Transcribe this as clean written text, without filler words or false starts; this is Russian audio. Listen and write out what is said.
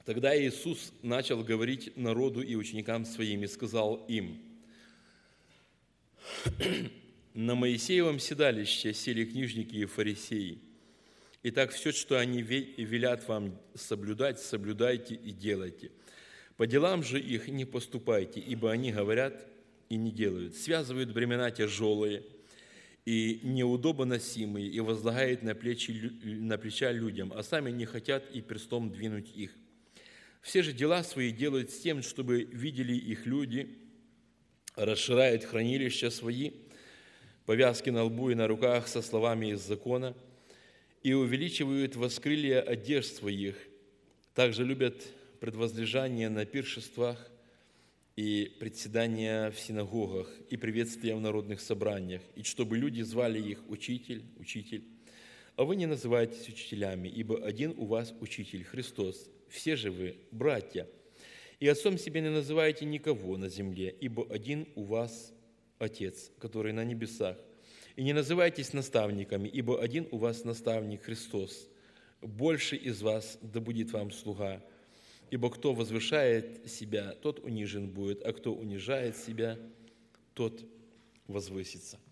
Тогда Иисус начал говорить народу и ученикам Своим и сказал им: «На Моисеевом седалище сели книжники и фарисеи. Итак, все, что они велят вам соблюдать, соблюдайте и делайте. По делам же их не поступайте, ибо они говорят и не делают, связывают бремена тяжелые и неудобоносимые, и возлагают на плеча людям, а сами не хотят и перстом двинуть их. Все же дела свои делают с тем, чтобы видели их люди, расширяют хранилища свои, повязки на лбу и на руках со словами из закона, и увеличивают воскрылья одежд своих, также любят предвозлежание на пиршествах и председания в синагогах и приветствия в народных собраниях, и чтобы люди звали их «Учитель, Учитель». А вы не называетесь учителями, ибо один у вас Учитель, Христос, все же вы братья. И отцом себе не называйте никого на земле, ибо один у вас Отец, который на небесах. И не называйтесь наставниками, ибо один у вас наставник Христос. Больше из вас да будет вам слуга. Ибо кто возвышает себя, тот унижен будет, а кто унижает себя, тот возвысится».